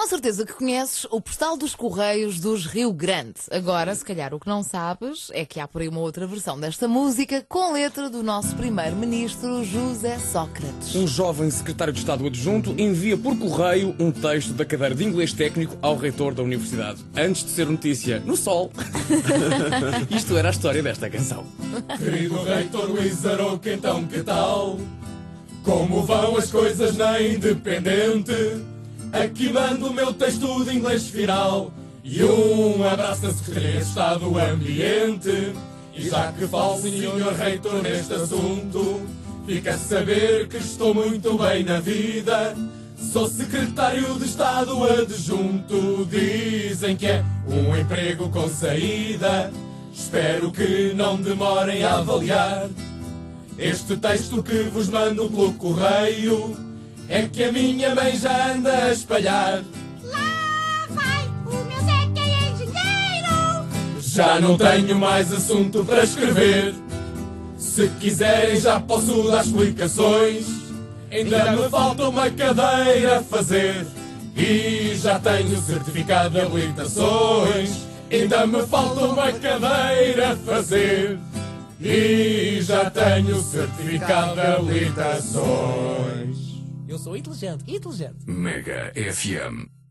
Com certeza que conheces o Postal dos Correios dos Rio Grande. Agora, se calhar o que não sabes é que há por aí uma outra versão desta música com letra do nosso primeiro-ministro José Sócrates. Um jovem secretário de Estado adjunto envia por correio um texto da cadeira de inglês técnico ao reitor da universidade, antes de ser notícia no Sol. Isto era a história desta canção. Querido reitor Luís Aroca, então que tal? Como vão as coisas na Independente? Aqui mando o meu texto de inglês final e um abraço da Secretaria de Estado do Ambiente. E já que falo, senhor reitor, neste assunto, fica a saber que estou muito bem na vida. Sou secretário de Estado adjunto, dizem que é um emprego com saída. Espero que não demorem a avaliar este texto que vos mando pelo correio. É que a minha mãe já anda a espalhar. Lá vai o meu Zé que é engenheiro. Já não tenho mais assunto para escrever. Se quiserem já posso dar explicações. Ainda me falta uma cadeira a fazer e já tenho certificado de habilitações. Ainda me falta uma cadeira a fazer e já tenho certificado de habilitações. Eu sou inteligente. Mega FM.